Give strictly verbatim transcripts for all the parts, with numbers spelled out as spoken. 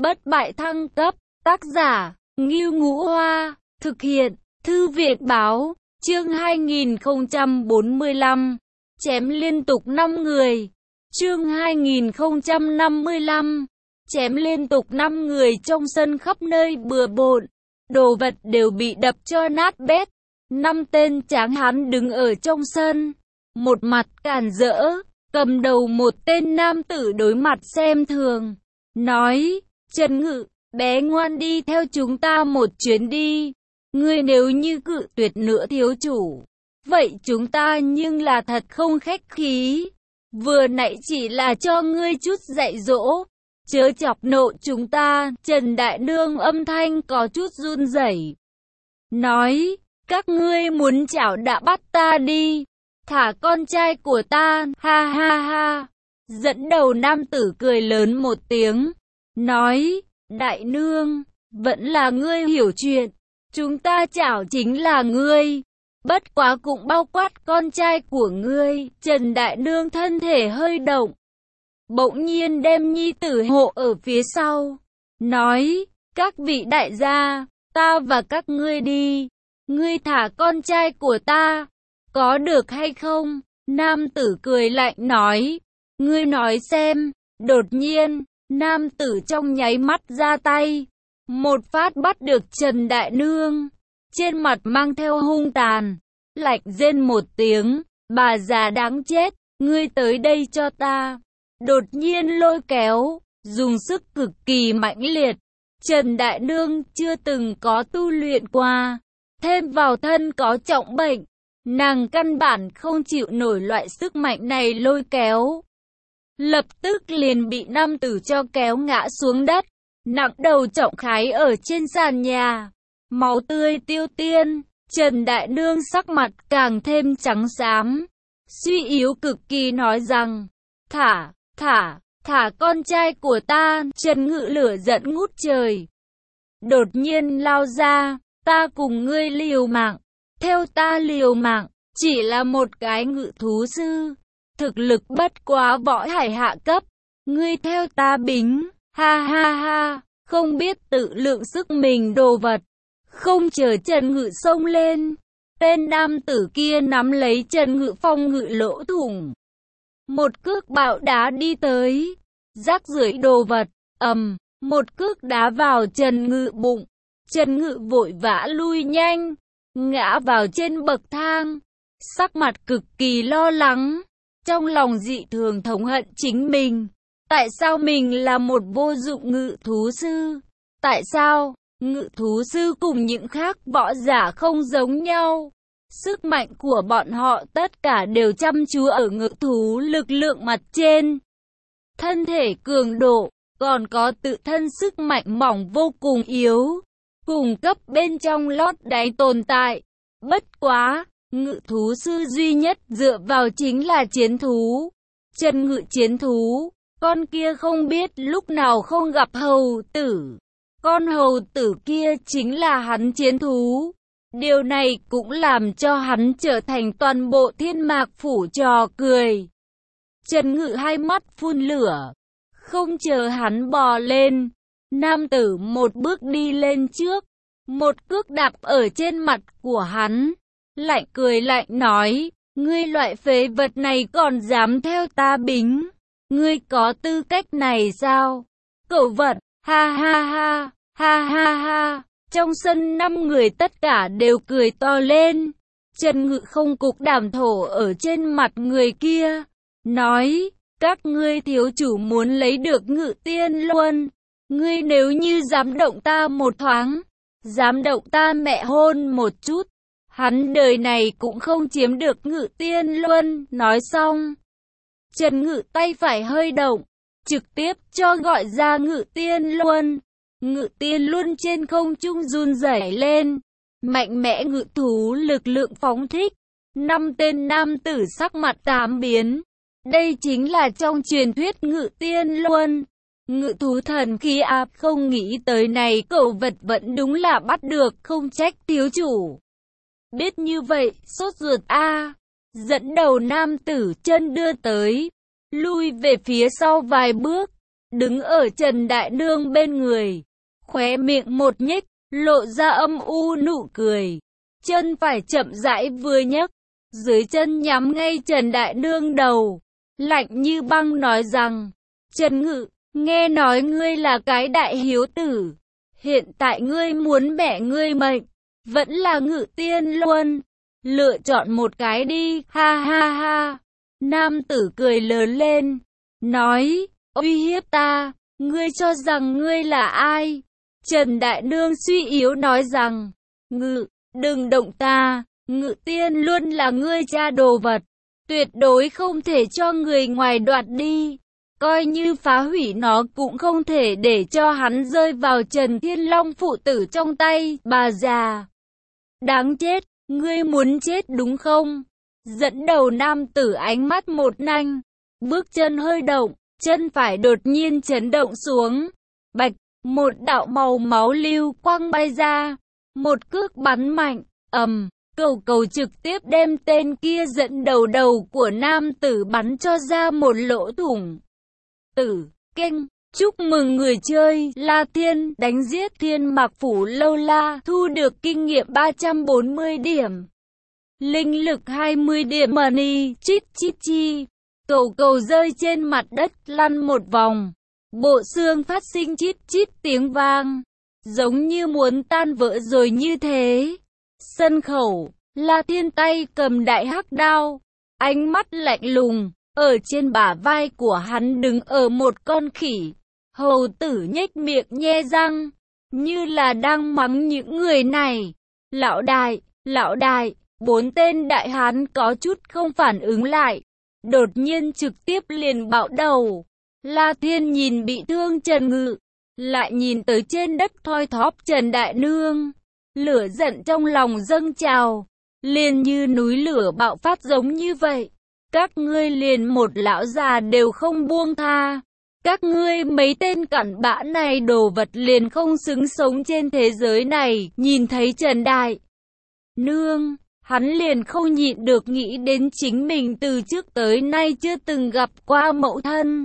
bất bại thăng cấp, tác giả, Ngưu Ngũ Hoa, thực hiện, Thư viện báo, chương hai nghìn không trăm bốn mươi lăm, chém liên tục năm người, chương hai nghìn không trăm năm mươi lăm, chém liên tục năm người trong sân khắp nơi bừa bộn, đồ vật đều bị đập cho nát bét, năm tên tráng hán đứng ở trong sân, một mặt càn rỡ, cầm đầu một tên nam tử đối mặt xem thường, nói, Trần Ngự, bé ngoan đi theo chúng ta một chuyến đi, ngươi nếu như cự tuyệt nữa thiếu chủ, vậy chúng ta nhưng là thật không khách khí, vừa nãy chỉ là cho ngươi chút dạy dỗ, chớ chọc nộ chúng ta. Trần Đại Nương âm thanh có chút run rẩy, nói, các ngươi muốn chảo đã bắt ta đi, thả con trai của ta, ha ha ha. Dẫn đầu nam tử cười lớn một tiếng, nói, Đại Nương, vẫn là ngươi hiểu chuyện, chúng ta chảo chính là ngươi, bất quá cũng bao quát con trai của ngươi. Trần Đại Nương thân thể hơi động, bỗng nhiên đem nhi tử hộ ở phía sau, nói, các vị đại gia, ta và các ngươi đi, ngươi thả con trai của ta, có được hay không? Nam tử cười lạnh nói, ngươi nói xem. Đột nhiên, nam tử trong nháy mắt ra tay, một phát bắt được Trần Đại Nương, trên mặt mang theo hung tàn, lạnh rên một tiếng, bà già đáng chết, ngươi tới đây cho ta. Đột nhiên lôi kéo, dùng sức cực kỳ mãnh liệt, Trần Đại Nương chưa từng có tu luyện qua, thêm vào thân có trọng bệnh, nàng căn bản không chịu nổi loại sức mạnh này lôi kéo. Lập tức liền bị nam tử cho kéo ngã xuống đất, nặng đầu trọng khái ở trên sàn nhà, máu tươi tiêu tiên. Trần Đại Nương sắc mặt càng thêm trắng xám, suy yếu cực kỳ nói rằng, thả, thả, thả con trai của ta. Trần Ngự lửa giận ngút trời, đột nhiên lao ra, ta cùng ngươi liều mạng, theo ta liều mạng, chỉ là một cái ngự thú sư, thực lực bất quá võ hải hạ cấp, ngươi theo ta bính, ha ha ha, không biết tự lượng sức mình đồ vật. Không chờ Trần Ngự xông lên, tên nam tử kia nắm lấy Trần Ngự phong ngự lỗ thủng, một cước bạo đá đi tới, rác rưởi đồ vật, ầm, một cước đá vào Trần Ngự bụng, Trần Ngự vội vã lui nhanh, ngã vào trên bậc thang, sắc mặt cực kỳ lo lắng, trong lòng dị thường thống hận chính mình, tại sao mình là một vô dụng ngự thú sư, tại sao ngự thú sư cùng những khác võ giả không giống nhau, sức mạnh của bọn họ tất cả đều chăm chú ở ngự thú lực lượng mặt trên, thân thể cường độ, còn có tự thân sức mạnh mỏng vô cùng yếu, cùng cấp bên trong lót đáy tồn tại. Bất quá, ngự thú sư duy nhất dựa vào chính là chiến thú. Trần Ngự chiến thú, con kia không biết lúc nào không gặp hầu tử. Con hầu tử kia chính là hắn chiến thú. Điều này cũng làm cho hắn trở thành toàn bộ Thiên Mạc Phủ trò cười. Trần Ngự hai mắt phun lửa, không chờ hắn bò lên, nam tử một bước đi lên trước, một cước đạp ở trên mặt của hắn, lạnh cười lạnh nói, ngươi loại phế vật này còn dám theo ta bính, ngươi có tư cách này sao? Cẩu vật, ha ha ha, ha ha ha. Trong sân năm người tất cả đều cười to lên. Trần Ngự không cục đảm thổ ở trên mặt người kia, nói, các ngươi thiếu chủ muốn lấy được Ngự Tiên Luân, ngươi nếu như dám động ta một thoáng, dám động ta mẹ hôn một chút, hắn đời này cũng không chiếm được Ngự Tiên Luân. Nói xong, Trần Ngự tay phải hơi động, trực tiếp cho gọi ra Ngự Tiên Luân. Ngự Tiên Luân trên không trung run rẩy lên, mạnh mẽ ngự thú lực lượng phóng thích, năm tên nam tử sắc mặt tám biến. Đây chính là trong truyền thuyết Ngự Tiên Luân, ngự thú thần khí áp. Không nghĩ tới này cậu vật vẫn đúng là bắt được, không trách thiếu chủ biết như vậy, sốt ruột a. Dẫn đầu nam tử chân đưa tới, lui về phía sau vài bước, đứng ở Trần Đại Nương bên người, khóe miệng một nhếch, lộ ra âm u nụ cười. Chân phải chậm rãi vừa nhấc, dưới chân nhắm ngay Trần Đại Nương đầu, lạnh như băng nói rằng, Trần Ngự, nghe nói ngươi là cái đại hiếu tử, hiện tại ngươi muốn mẹ ngươi mệnh, vẫn là Ngự Tiên Luân, lựa chọn một cái đi, ha ha ha. Nam tử cười lớn lên, nói, uy hiếp ta, ngươi cho rằng ngươi là ai? Trần Đại Nương suy yếu nói rằng, Ngự, đừng động ta, Ngự Tiên luôn là ngươi cha đồ vật, tuyệt đối không thể cho người ngoài đoạt đi, coi như phá hủy nó cũng không thể để cho hắn rơi vào Trần Thiên Long phụ tử trong tay, bà già. Đáng chết, ngươi muốn chết đúng không? Dẫn đầu nam tử ánh mắt một nanh, bước chân hơi động, chân phải đột nhiên chấn động xuống, bạch, một đạo màu máu lưu quang bay ra, một cước bắn mạnh, ầm, cầu cầu trực tiếp đem tên kia dẫn đầu đầu của nam tử bắn cho ra một lỗ thủng. Tử, kênh, chúc mừng người chơi, La Thiên, đánh giết Thiên Mạc Phủ Lâu La, thu được kinh nghiệm ba trăm bốn mươi điểm. Linh lực hai mươi điểm money, chít chít chi. Cầu cầu rơi trên mặt đất, lăn một vòng. Bộ xương phát sinh chít chít tiếng vang, giống như muốn tan vỡ rồi như thế. Sân khẩu, La Thiên tay cầm đại hắc đao, ánh mắt lạnh lùng, ở trên bả vai của hắn đứng ở một con khỉ. Hầu tử nhếch miệng nhe răng, như là đang mắng những người này. Lão đại, lão đại, bốn tên đại hán có chút không phản ứng lại, đột nhiên trực tiếp liền bạo đầu. La Thiên nhìn bị thương Trần Ngự, lại nhìn tới trên đất thoi thóp Trần Đại Nương, lửa giận trong lòng dâng trào, liền như núi lửa bạo phát giống như vậy. Các ngươi liền một lão già đều không buông tha, các ngươi mấy tên cặn bã này đồ vật liền không xứng sống trên thế giới này. Nhìn thấy Trần Đại Nương, hắn liền không nhịn được nghĩ đến chính mình từ trước tới nay chưa từng gặp qua mẫu thân.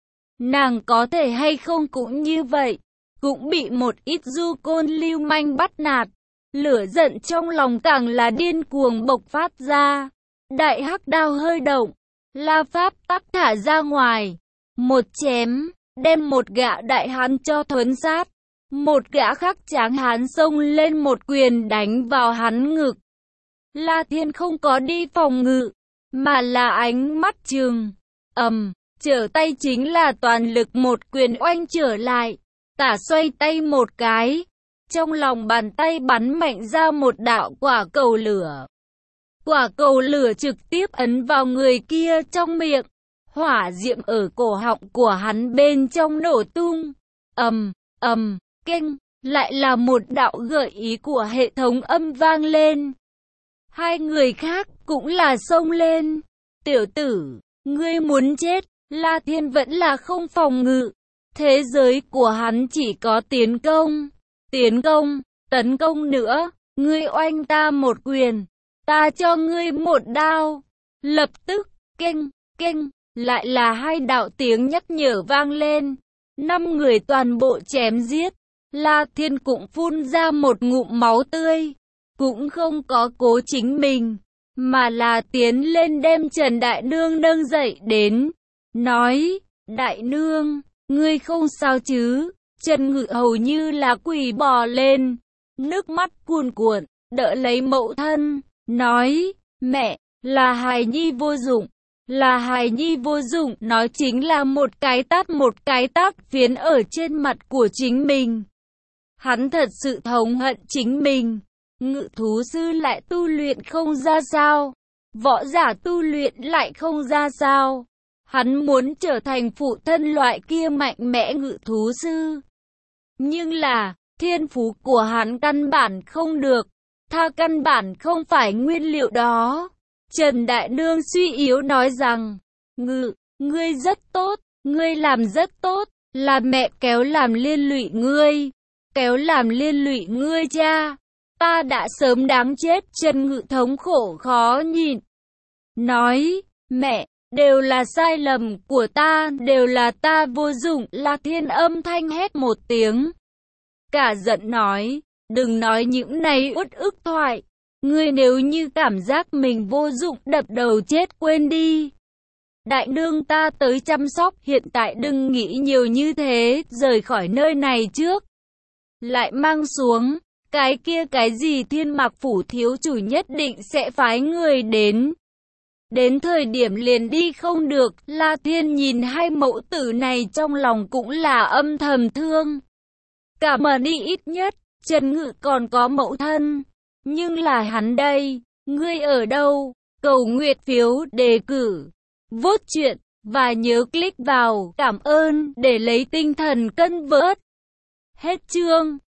Nàng có thể hay không cũng như vậy, cũng bị một ít du côn lưu manh bắt nạt. Lửa giận trong lòng càng là điên cuồng bộc phát ra. Đại hắc đao hơi động, La Pháp tắc thả ra ngoài. Một chém, đem một gã đại hán cho thuấn sát. Một gã khác tráng hán xông lên một quyền đánh vào hắn ngực. La Thiên không có đi phòng ngự, mà là ánh mắt trừng. ầm, trở tay chính là toàn lực một quyền oanh trở lại. Tả xoay tay một cái, trong lòng bàn tay bắn mạnh ra một đạo quả cầu lửa. Quả cầu lửa trực tiếp ấn vào người kia trong miệng, hỏa diệm ở cổ họng của hắn bên trong nổ tung. Ầm, ầm, kênh, lại là một đạo gợi ý của hệ thống âm vang lên. Hai người khác cũng là xông lên. Tiểu tử, ngươi muốn chết. La Thiên vẫn là không phòng ngự. Thế giới của hắn chỉ có tiến công. Tiến công, tấn công nữa. Ngươi oanh ta một quyền, ta cho ngươi một đao. Lập tức, kênh, kênh, lại là hai đạo tiếng nhắc nhở vang lên. Năm người toàn bộ chém giết. La Thiên cũng phun ra một ngụm máu tươi, cũng không có cố chính mình, mà là tiến lên đem Trần Đại Nương nâng dậy đến, nói, Đại Nương, ngươi không sao chứ? Trần Ngự hầu như là quỳ bò lên, nước mắt cuồn cuộn, đỡ lấy mẫu thân, nói, mẹ, là hài nhi vô dụng, là hài nhi vô dụng, nói chính là một cái tát một cái tát phiến ở trên mặt của chính mình. Hắn thật sự thống hận chính mình. Ngự thú sư lại tu luyện không ra sao, võ giả tu luyện lại không ra sao. Hắn muốn trở thành phụ thân loại kia mạnh mẽ ngự thú sư, nhưng là thiên phú của hắn căn bản không được, tha căn bản không phải nguyên liệu đó. Trần Đại Nương suy yếu nói rằng, Ngự, ngươi rất tốt, ngươi làm rất tốt, là mẹ kéo làm liên lụy ngươi, kéo làm liên lụy ngươi cha. Ta đã sớm đáng chết. Trần Ngự thống khổ khó nhịn, nói, mẹ, Đều là sai lầm của ta, đều là ta vô dụng. La Thiên âm thanh hét một tiếng. Cả giận nói, đừng nói những này uất ức thoại. Ngươi nếu như cảm giác mình vô dụng, đập đầu chết quên đi. Đại nương ta tới chăm sóc, hiện tại đừng nghĩ nhiều như thế, rời khỏi nơi này trước. Lại mang xuống, cái kia cái gì Thiên Mạc phủ thiếu chủ nhất định sẽ phái người đến. Đến thời điểm liền đi không được, La Thiên nhìn hai mẫu tử này trong lòng cũng là âm thầm thương. Cả mà đi ít nhất, Trần Ngự còn có mẫu thân. Nhưng là hắn đây, ngươi ở đâu? Cầu nguyện phiếu, đề cử, vote chuyện, và nhớ click vào, cảm ơn, để lấy tinh thần cân vớt. Hết chương.